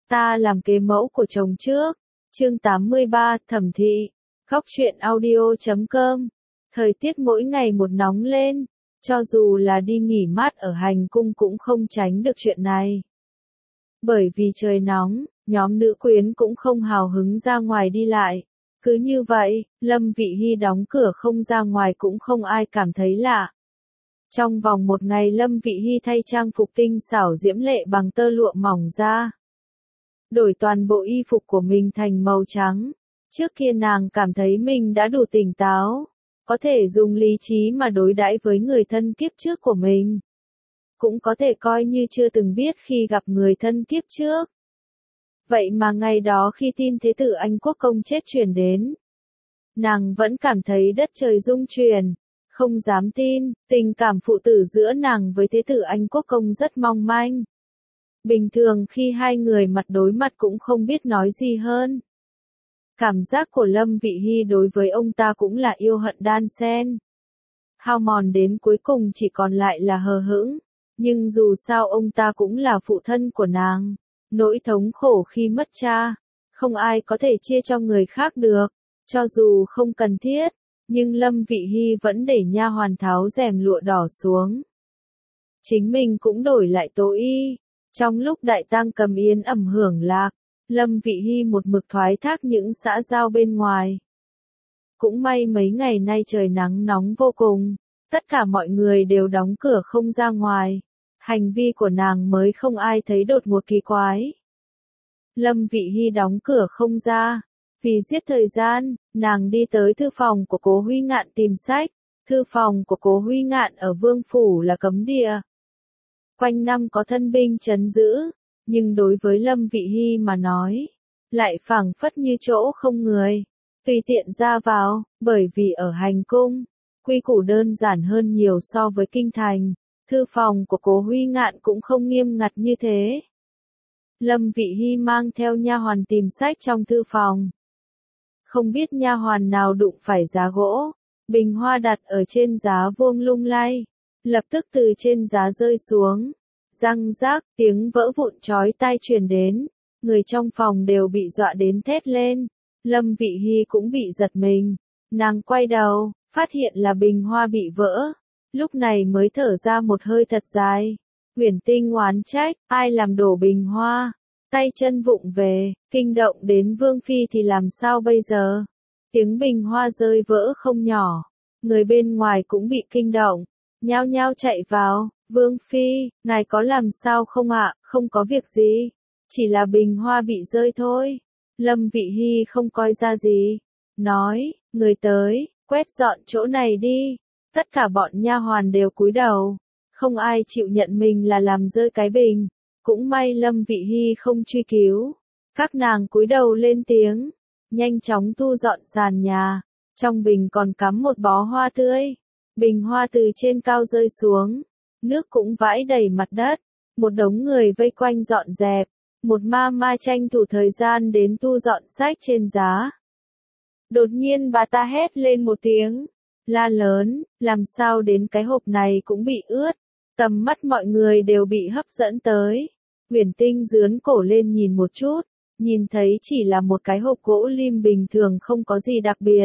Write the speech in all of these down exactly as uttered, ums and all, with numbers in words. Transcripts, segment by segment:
Ta làm kế mẫu của chồng trước. Chương tám mươi ba, Thẩm thị. Góc truyện audio chấm com. Thời tiết mỗi ngày một nóng lên, cho dù là đi nghỉ mát ở hành cung cũng không tránh được chuyện này. Bởi vì trời nóng, nhóm nữ quyến cũng không hào hứng ra ngoài đi lại. Cứ như vậy, Lâm Vị Hy đóng cửa không ra ngoài cũng không ai cảm thấy lạ. Trong vòng một ngày Lâm Vị Hy thay trang phục tinh xảo diễm lệ bằng tơ lụa mỏng ra. Đổi toàn bộ y phục của mình thành màu trắng. Trước kia nàng cảm thấy mình đã đủ tỉnh táo, có thể dùng lý trí mà đối đãi với người thân kiếp trước của mình. Cũng có thể coi như chưa từng biết khi gặp người thân kiếp trước. Vậy mà ngày đó khi tin thế tử Anh Quốc công chết truyền đến, nàng vẫn cảm thấy đất trời rung chuyển, không dám tin, tình cảm phụ tử giữa nàng với thế tử Anh Quốc công rất mong manh. Bình thường khi hai người mặt đối mặt cũng không biết nói gì hơn. Cảm giác của Lâm Vị Hy đối với ông ta cũng là yêu hận đan xen. Hao mòn đến cuối cùng chỉ còn lại là hờ hững, nhưng dù sao ông ta cũng là phụ thân của nàng. Nỗi thống khổ khi mất cha, không ai có thể chia cho người khác được, cho dù không cần thiết, nhưng Lâm Vị Hy vẫn để nha hoàn tháo rèm lụa đỏ xuống. Chính mình cũng đổi lại tố y. Trong lúc đại tang cầm yến ẩm hưởng lạc, Lâm Vị Hy một mực thoái thác những xã giao bên ngoài. Cũng may mấy ngày nay trời nắng nóng vô cùng, tất cả mọi người đều đóng cửa không ra ngoài. Hành vi của nàng mới không ai thấy đột ngột kỳ quái. Lâm Vị Hy đóng cửa không ra. Vì giết thời gian, nàng đi tới thư phòng của Cố Huy Ngạn tìm sách. Thư phòng của Cố Huy Ngạn ở Vương Phủ là cấm địa. Quanh năm có thân binh trấn giữ, nhưng đối với Lâm Vị Hy mà nói, lại phảng phất như chỗ không người, tùy tiện ra vào, bởi vì ở hành cung, quy củ đơn giản hơn nhiều so với kinh thành. Thư phòng của Cố Huy Ngạn cũng không nghiêm ngặt như thế. Lâm Vị Hy mang theo nha hoàn tìm sách trong thư phòng. Không biết nha hoàn nào đụng phải giá gỗ, bình hoa đặt ở trên giá vuông lung lay, lập tức từ trên giá rơi xuống. Răng rác, tiếng vỡ vụn chói tai truyền đến, người trong phòng đều bị dọa đến thét lên. Lâm Vị Hy cũng bị giật mình, nàng quay đầu, phát hiện là bình hoa bị vỡ. Lúc này mới thở ra một hơi thật dài. Huyền Tinh oán trách, ai làm đổ bình hoa, tay chân vụng về, kinh động đến Vương Phi thì làm sao bây giờ? Tiếng bình hoa rơi vỡ không nhỏ, người bên ngoài cũng bị kinh động, nhao nhao chạy vào. Vương Phi, ngài có làm sao không ạ? Không có việc gì, chỉ là bình hoa bị rơi thôi. Lâm Vị Hy không coi ra gì, nói, người tới, quét dọn chỗ này đi. Tất cả bọn nha hoàn đều cúi đầu, không ai chịu nhận mình là làm rơi cái bình. Cũng may Lâm Vị Hy không truy cứu. Các nàng cúi đầu lên tiếng, nhanh chóng thu dọn sàn nhà. Trong bình còn cắm một bó hoa tươi. Bình hoa từ trên cao rơi xuống, nước cũng vãi đầy mặt đất. Một đống người vây quanh dọn dẹp. Một ma ma tranh thủ thời gian đến thu dọn sách trên giá. Đột nhiên bà ta hét lên một tiếng, la lớn, làm sao đến cái hộp này cũng bị ướt. Tầm mắt mọi người đều bị hấp dẫn tới. Huyền Tinh giướn cổ lên nhìn một chút, nhìn thấy chỉ là một cái hộp gỗ lim bình thường không có gì đặc biệt.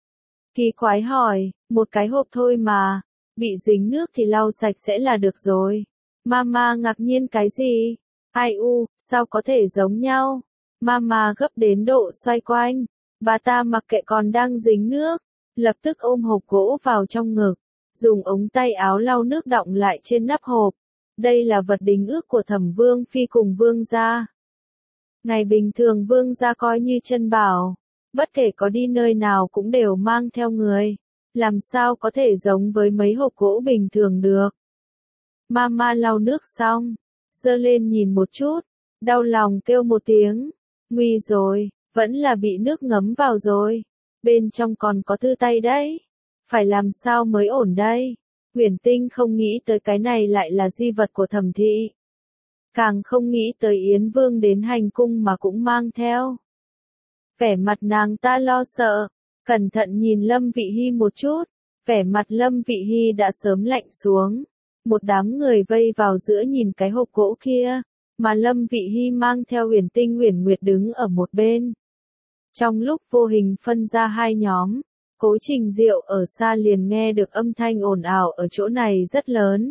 Kỳ quái hỏi, một cái hộp thôi mà, bị dính nước thì lau sạch sẽ là được rồi. Mama ngạc nhiên cái gì? Ai u, sao có thể giống nhau? Mama gấp đến độ xoay quanh, bà ta mặc kệ còn đang dính nước, lập tức ôm hộp gỗ vào trong ngực, dùng ống tay áo lau nước đọng lại trên nắp hộp. Đây là vật đính ước của Thẩm Vương Phi cùng Vương gia. Ngày bình thường Vương gia coi như chân bảo, bất kể có đi nơi nào cũng đều mang theo người, làm sao có thể giống với mấy hộp gỗ bình thường được. Mama lau nước xong, giơ lên nhìn một chút, đau lòng kêu một tiếng, nguy rồi, vẫn là bị nước ngấm vào rồi, bên trong còn có thư tay đấy, phải làm sao mới ổn đây. Huyền Tinh không nghĩ tới cái này lại là di vật của Thẩm thị, càng không nghĩ tới Yến Vương đến hành cung mà cũng mang theo. Vẻ mặt nàng ta lo sợ, cẩn thận nhìn Lâm Vị Hy một chút, vẻ mặt Lâm Vị Hy đã sớm lạnh xuống. Một đám người vây vào giữa nhìn cái hộp gỗ kia, mà Lâm Vị Hy mang theo Huyền Tinh Huyền Nguyệt đứng ở một bên. Trong lúc vô hình phân ra hai nhóm, Cố Trình Diệu ở xa liền nghe được âm thanh ồn ào ở chỗ này rất lớn.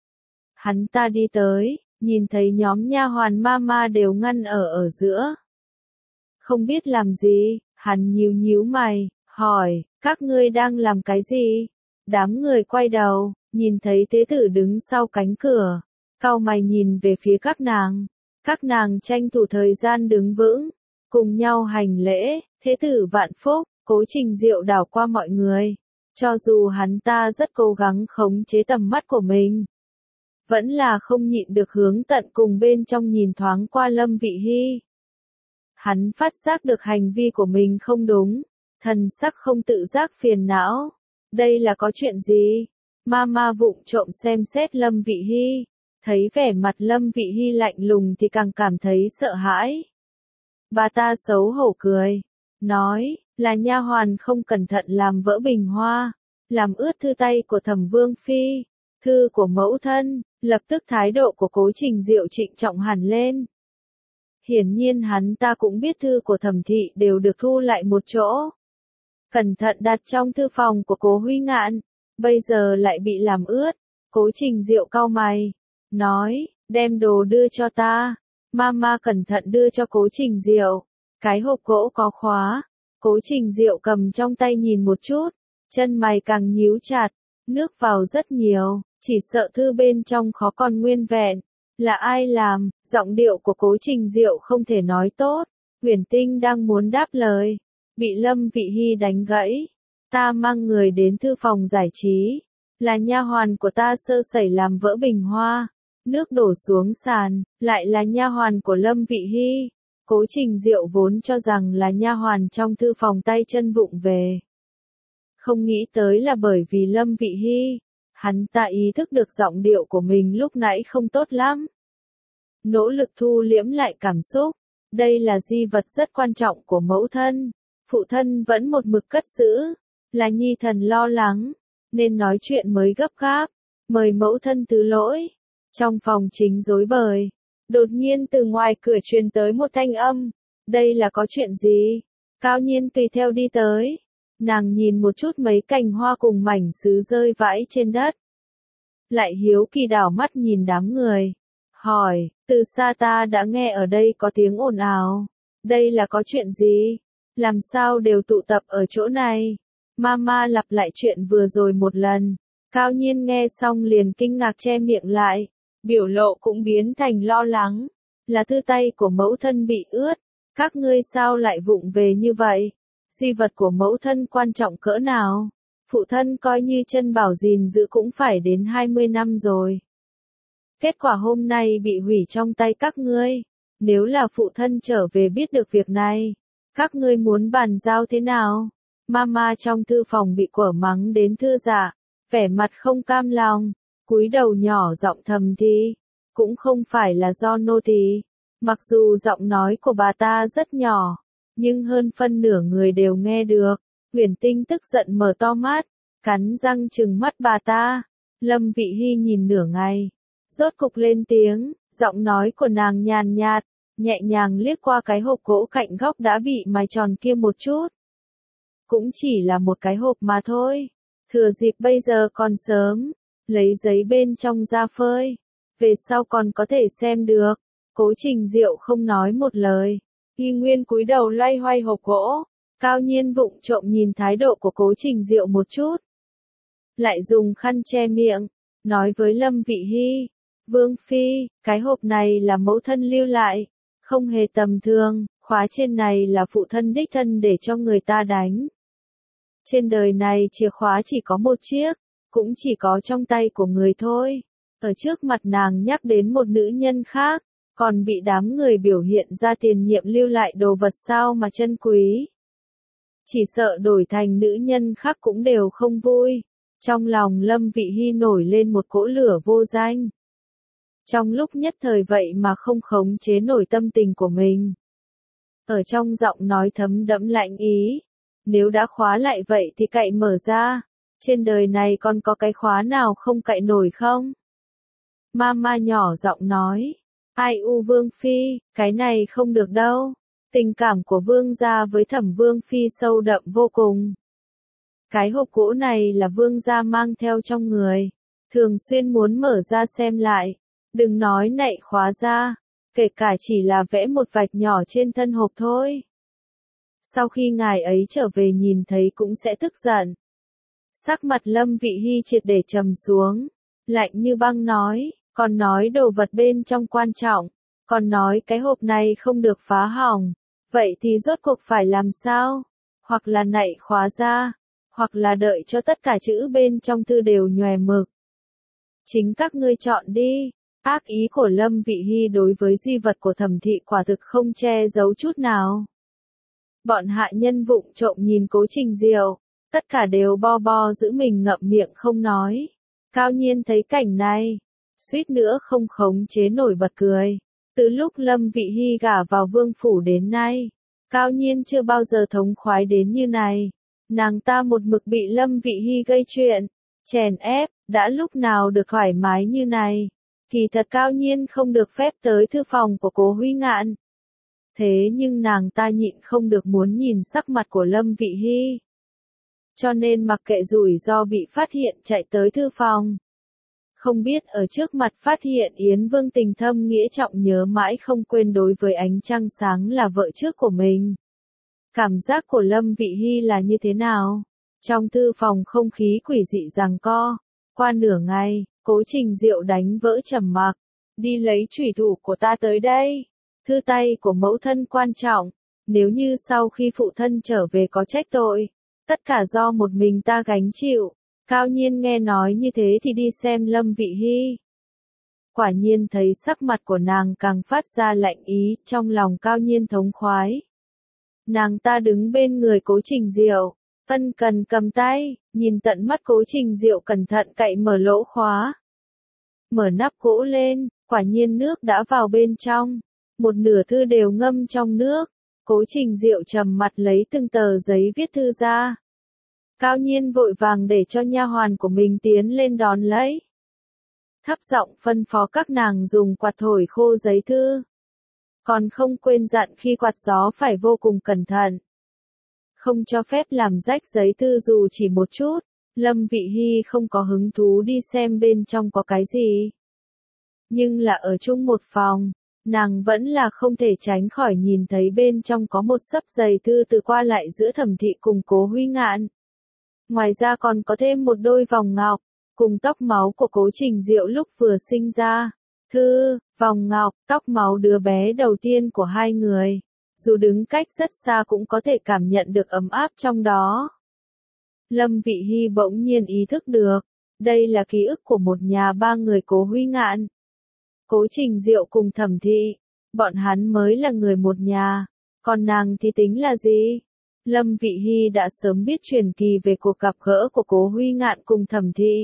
Hắn ta đi tới, nhìn thấy nhóm nha hoàn ma ma đều ngăn ở ở giữa. Không biết làm gì, hắn nhíu nhíu mày, hỏi, các ngươi đang làm cái gì? Đám người quay đầu, nhìn thấy thế tử đứng sau cánh cửa, cau mày nhìn về phía các nàng. Các nàng tranh thủ thời gian đứng vững, cùng nhau hành lễ, thế tử vạn phúc. Cố Trình Diệu đảo qua mọi người, cho dù hắn ta rất cố gắng khống chế tầm mắt của mình, vẫn là không nhịn được hướng tận cùng bên trong nhìn thoáng qua Lâm Vị Hy. Hắn phát giác được hành vi của mình không đúng, thần sắc không tự giác phiền não. Đây là có chuyện gì? Mama vụng trộm xem xét Lâm Vị Hy, thấy vẻ mặt Lâm Vị Hy lạnh lùng thì càng cảm thấy sợ hãi. Bà ta xấu hổ cười, nói, là nha hoàn không cẩn thận làm vỡ bình hoa, làm ướt thư tay của Thẩm Vương Phi, thư của mẫu thân. Lập tức thái độ của Cố Trình Diệu trịnh trọng hẳn lên. Hiển nhiên hắn ta cũng biết thư của Thẩm thị đều được thu lại một chỗ, cẩn thận đặt trong thư phòng của Cố Huy Ngạn, bây giờ lại bị làm ướt. Cố Trình Diệu cau mày, nói, đem đồ đưa cho ta. Mama cẩn thận đưa cho Cố Trình Diệu cái hộp gỗ có khóa. Cố Trình Diệu cầm trong tay nhìn một chút, chân mày càng nhíu chặt, nước vào rất nhiều, chỉ sợ thư bên trong khó còn nguyên vẹn. Là ai làm? Giọng điệu của Cố Trình Diệu không thể nói tốt. Huyền Tinh đang muốn đáp lời, bị Lâm Vị Hy đánh gãy. Ta mang người đến thư phòng giải trí, là nha hoàn của ta sơ sẩy làm vỡ bình hoa, nước đổ xuống sàn, lại là nha hoàn của Lâm Vị Hy. Cố Trình Diệu vốn cho rằng là nha hoàn trong thư phòng tay chân vụng về, không nghĩ tới là bởi vì Lâm Vị Hy. Hắn ta ý thức được giọng điệu của mình lúc nãy không tốt lắm, nỗ lực thu liễm lại cảm xúc. Đây là di vật rất quan trọng của mẫu thân, phụ thân vẫn một mực cất giữ, là nhi thần lo lắng, nên nói chuyện mới gấp gáp, mời mẫu thân thứ lỗi. Trong phòng chính rối bời, đột nhiên từ ngoài cửa truyền tới một thanh âm, đây là có chuyện gì? Cao Nhiên tùy theo đi tới, nàng nhìn một chút mấy cành hoa cùng mảnh sứ rơi vãi trên đất, lại hiếu kỳ đảo mắt nhìn đám người, hỏi, từ xa ta đã nghe ở đây có tiếng ồn ào, đây là có chuyện gì? Làm sao đều tụ tập ở chỗ này? Mama lặp lại chuyện vừa rồi một lần. Cao Nhiên nghe xong liền kinh ngạc che miệng lại, biểu lộ cũng biến thành lo lắng. Là thư tay của mẫu thân bị ướt, các ngươi sao lại vụng về như vậy? Di vật của mẫu thân quan trọng cỡ nào? Phụ thân coi như chân bảo gìn giữ cũng phải đến hai mươi năm rồi. Kết quả hôm nay bị hủy trong tay các ngươi. Nếu là phụ thân trở về biết được việc này, các ngươi muốn bàn giao thế nào? Mama trong thư phòng bị quở mắng đến thưa dạ, vẻ mặt không cam lòng, cúi đầu nhỏ giọng thầm thì, cũng không phải là do nô tỳ. Mặc dù giọng nói của bà ta rất nhỏ, nhưng hơn phân nửa người đều nghe được. Huyền Tinh tức giận mở to mắt, cắn răng trừng mắt bà ta. Lâm Vị Hy nhìn nửa ngày, rốt cục lên tiếng, giọng nói của nàng nhàn nhạt, nhẹ nhàng liếc qua cái hộp gỗ cạnh góc đã bị mài tròn kia một chút. Cũng chỉ là một cái hộp mà thôi. Thừa dịp bây giờ còn sớm, lấy giấy bên trong ra phơi, về sau còn có thể xem được. Cố Trình Diệu không nói một lời, y nguyên cúi đầu loay hoay hộp gỗ. Cao Nhiên vụng trộm nhìn thái độ của Cố Trình Diệu một chút, lại dùng khăn che miệng, nói với Lâm Vị Hy, Vương Phi, cái hộp này là mẫu thân lưu lại, không hề tầm thường, khóa trên này là phụ thân đích thân để cho người ta đánh. Trên đời này chìa khóa chỉ có một chiếc, cũng chỉ có trong tay của người thôi. Ở trước mặt nàng nhắc đến một nữ nhân khác, còn bị đám người biểu hiện ra tiền nhiệm lưu lại đồ vật sao mà chân quý. Chỉ sợ đổi thành nữ nhân khác cũng đều không vui. Trong lòng Lâm Vị Hy nổi lên một cỗ lửa vô danh. Trong lúc nhất thời vậy mà không khống chế nổi tâm tình của mình. Ở trong giọng nói thấm đẫm lạnh ý. Nếu đã khóa lại vậy thì cậy mở ra. Trên đời này còn có cái khóa nào không cậy nổi không? Mama nhỏ giọng nói. Ai u Vương Phi, cái này không được đâu. Tình cảm của Vương gia với Thẩm Vương Phi sâu đậm vô cùng. Cái hộp gỗ này là Vương gia mang theo trong người. Thường xuyên muốn mở ra xem lại. Đừng nói nạy khóa ra. Kể cả chỉ là vẽ một vạch nhỏ trên thân hộp thôi. Sau khi ngài ấy trở về nhìn thấy cũng sẽ tức giận. Sắc mặt Lâm Vị Hy triệt để trầm xuống. Lạnh như băng nói. Còn nói đồ vật bên trong quan trọng. Còn nói cái hộp này không được phá hỏng. Vậy thì rốt cuộc phải làm sao? Hoặc là nạy khóa ra. Hoặc là đợi cho tất cả chữ bên trong thư đều nhòe mực. Chính các ngươi chọn đi. Ác ý của Lâm Vị Hy đối với di vật của Thẩm thị quả thực không che giấu chút nào. Bọn hạ nhân vụng trộm nhìn Cố Trình Diệu. Tất cả đều bo bo giữ mình ngậm miệng không nói. Cao Nhiên thấy cảnh này. Suýt nữa không khống chế nổi bật cười. Từ lúc Lâm Vị Hy gả vào vương phủ đến nay. Cao Nhiên chưa bao giờ thống khoái đến như này. Nàng ta một mực bị Lâm Vị Hy gây chuyện. Chèn ép, đã lúc nào được thoải mái như này. Kỳ thật Cao Nhiên không được phép tới thư phòng của Cố Huy Ngạn. Thế nhưng nàng ta nhịn không được muốn nhìn sắc mặt của Lâm Vị Hy. Cho nên mặc kệ rủi ro bị phát hiện chạy tới thư phòng. Không biết ở trước mặt phát hiện Yến Vương tình thâm nghĩa trọng nhớ mãi không quên đối với ánh trăng sáng là vợ trước của mình. Cảm giác của Lâm Vị Hy là như thế nào? Trong thư phòng không khí quỷ dị giằng co. Qua nửa ngày, Cố Trình Diệu đánh vỡ trầm mặc. Đi lấy chủy thủ của ta tới đây. Thư tay của mẫu thân quan trọng. Nếu như sau khi phụ thân trở về có trách tội. Tất cả do một mình ta gánh chịu. Cao Nhiên nghe nói như thế thì đi xem Lâm Vị Hy. Quả nhiên thấy sắc mặt của nàng càng phát ra lạnh ý, trong lòng Cao Nhiên thống khoái. Nàng ta đứng bên người Cố Trình Diệu, ân cần cầm tay, nhìn tận mắt Cố Trình Diệu cẩn thận cậy mở lỗ khóa. Mở nắp gỗ lên, quả nhiên nước đã vào bên trong. Một nửa thư đều ngâm trong nước. Cố Trình Diệu trầm mặt lấy từng tờ giấy viết thư ra. Cao Nhiên vội vàng để cho nha hoàn của mình tiến lên đón lấy. Thấp giọng phân phó các nàng dùng quạt thổi khô giấy thư. Còn không quên dặn khi quạt gió phải vô cùng cẩn thận. Không cho phép làm rách giấy thư dù chỉ một chút. Lâm Vị Hy không có hứng thú đi xem bên trong có cái gì. Nhưng là ở chung một phòng, nàng vẫn là không thể tránh khỏi nhìn thấy bên trong có một xấp giấy thư từ qua lại giữa Thẩm thị cùng Cố Huy Ngạn. Ngoài ra còn có thêm một đôi vòng ngọc, cùng tóc máu của Cố Trình Diệu lúc vừa sinh ra. Thư, vòng ngọc, tóc máu đứa bé đầu tiên của hai người. Dù đứng cách rất xa cũng có thể cảm nhận được ấm áp trong đó. Lâm Vị Hy bỗng nhiên ý thức được. Đây là ký ức của một nhà ba người Cố Huy Ngạn. Cố Trình Diệu cùng Thẩm thị. Bọn hắn mới là người một nhà. Còn nàng thì tính là gì? Lâm Vị Hy đã sớm biết truyền kỳ về cuộc gặp gỡ của Cố Huy Ngạn cùng Thẩm thị.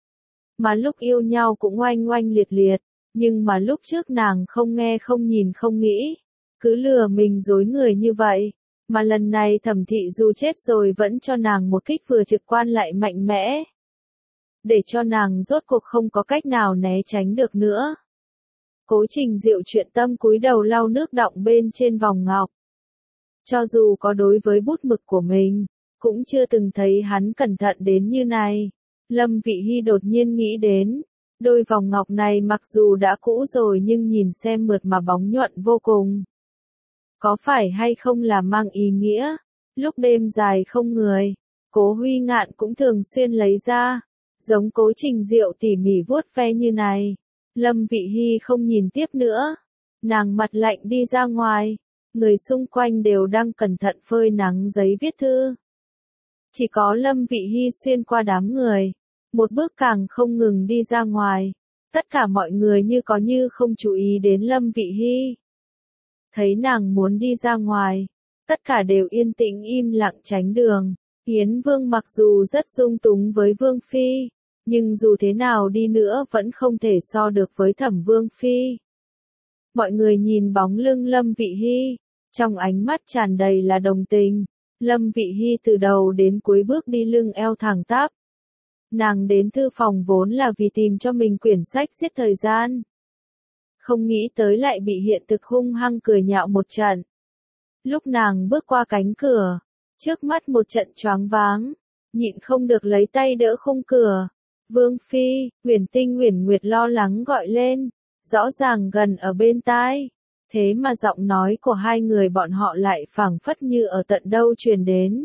Mà lúc yêu nhau cũng oanh oanh liệt liệt, nhưng mà lúc trước nàng không nghe không nhìn không nghĩ, cứ lừa mình dối người như vậy. Mà lần này Thẩm thị dù chết rồi vẫn cho nàng một kích vừa trực quan lại mạnh mẽ. Để cho nàng rốt cuộc không có cách nào né tránh được nữa. Cố Trình Diệu chuyện tâm cúi đầu lau nước đọng bên trên vòng ngọc. Cho dù có đối với bút mực của mình, cũng chưa từng thấy hắn cẩn thận đến như này. Lâm Vị Hy đột nhiên nghĩ đến, đôi vòng ngọc này mặc dù đã cũ rồi nhưng nhìn xem mượt mà bóng nhuận vô cùng. Có phải hay không là mang ý nghĩa, lúc đêm dài không người, Cố Huy Ngạn cũng thường xuyên lấy ra, giống Cố Trình Diệu tỉ mỉ vuốt ve như này. Lâm Vị Hy không nhìn tiếp nữa, nàng mặt lạnh đi ra ngoài. Người xung quanh đều đang cẩn thận phơi nắng giấy viết thư. Chỉ có Lâm Vị Hy xuyên qua đám người. Một bước càng không ngừng đi ra ngoài. Tất cả mọi người như có như không chú ý đến Lâm Vị Hy. Thấy nàng muốn đi ra ngoài. Tất cả đều yên tĩnh im lặng tránh đường. Yến Vương mặc dù rất dung túng với Vương Phi. Nhưng dù thế nào đi nữa vẫn không thể so được với Thẩm Vương Phi. Mọi người nhìn bóng lưng Lâm Vị Hy, trong ánh mắt tràn đầy là đồng tình. Lâm Vị Hy từ đầu đến cuối bước đi lưng eo thẳng tắp. Nàng đến thư phòng vốn là vì tìm cho mình quyển sách giết thời gian. không nghĩ tới lại bị hiện thực hung hăng cười nhạo một trận. Lúc nàng bước qua cánh cửa, trước mắt một trận choáng váng, nhịn không được lấy tay đỡ khung cửa. Vương Phi, Huyền Tinh Huyền Nguyệt lo lắng gọi lên, rõ ràng gần ở bên tai. Thế mà giọng nói của hai người bọn họ lại phảng phất như ở tận đâu truyền đến.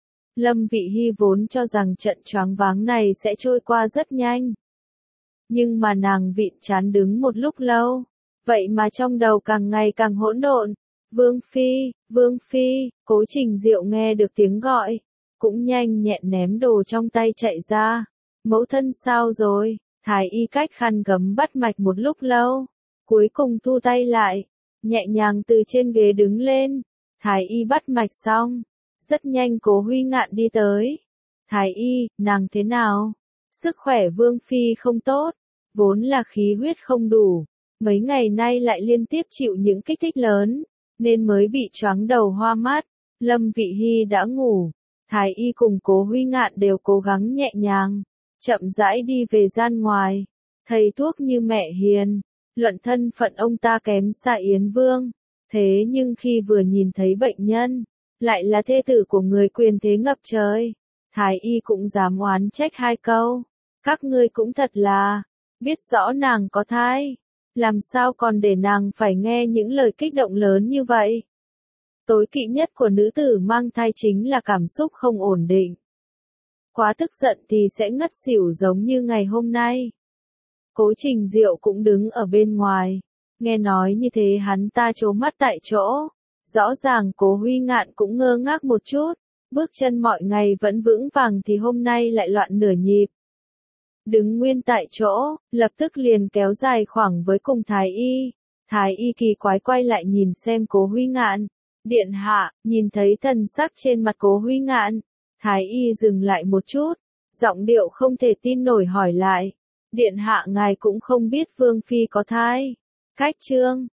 Lâm Vị Hy vốn cho rằng trận choáng váng này sẽ trôi qua rất nhanh. Nhưng mà nàng vịn chán đứng một lúc lâu, vậy mà trong đầu càng ngày càng hỗn độn. Vương Phi, Vương Phi, Cố Trình Diệu nghe được tiếng gọi, cũng nhanh nhẹn ném đồ trong tay chạy ra. Mẫu thân sao rồi? Thái y cách khăn gấm bắt mạch một lúc lâu, cuối cùng thu tay lại, nhẹ nhàng từ trên ghế đứng lên. Thái y bắt mạch xong, rất nhanh Cố Huy Ngạn đi tới. Thái y, nàng thế nào? Sức khỏe Vương Phi không tốt, vốn là khí huyết không đủ, mấy ngày nay lại liên tiếp chịu những kích thích lớn, nên mới bị choáng đầu hoa mắt. Lâm Vị Hy đã ngủ, Thái y cùng Cố Huy Ngạn đều cố gắng nhẹ nhàng, chậm rãi đi về gian ngoài. Thầy thuốc như mẹ hiền, luận thân phận ông ta kém xa Yến Vương, thế nhưng khi vừa nhìn thấy bệnh nhân, lại là thê tử của người quyền thế ngập trời, Thái y cũng dám oán trách hai câu. Các ngươi cũng thật là, biết rõ nàng có thai, làm sao còn để nàng phải nghe những lời kích động lớn như vậy. Tối kỵ nhất của nữ tử mang thai chính là cảm xúc không ổn định. Quá tức giận thì sẽ ngất xỉu giống như ngày hôm nay. Cố Trình Diệu cũng đứng ở bên ngoài, nghe nói như thế hắn ta trố mắt tại chỗ. Rõ ràng Cố Huy Ngạn cũng ngơ ngác một chút, bước chân mọi ngày vẫn vững vàng thì hôm nay lại loạn nửa nhịp. Đứng nguyên tại chỗ, lập tức liền kéo dài khoảng với cùng Thái y. Thái y kỳ quái quay lại nhìn xem Cố Huy Ngạn. Điện hạ, nhìn thấy thần sắc trên mặt Cố Huy Ngạn. Thái y dừng lại một chút, giọng điệu không thể tin nổi hỏi lại. Điện hạ ngài cũng không biết Vương Phi có thai. Cách chương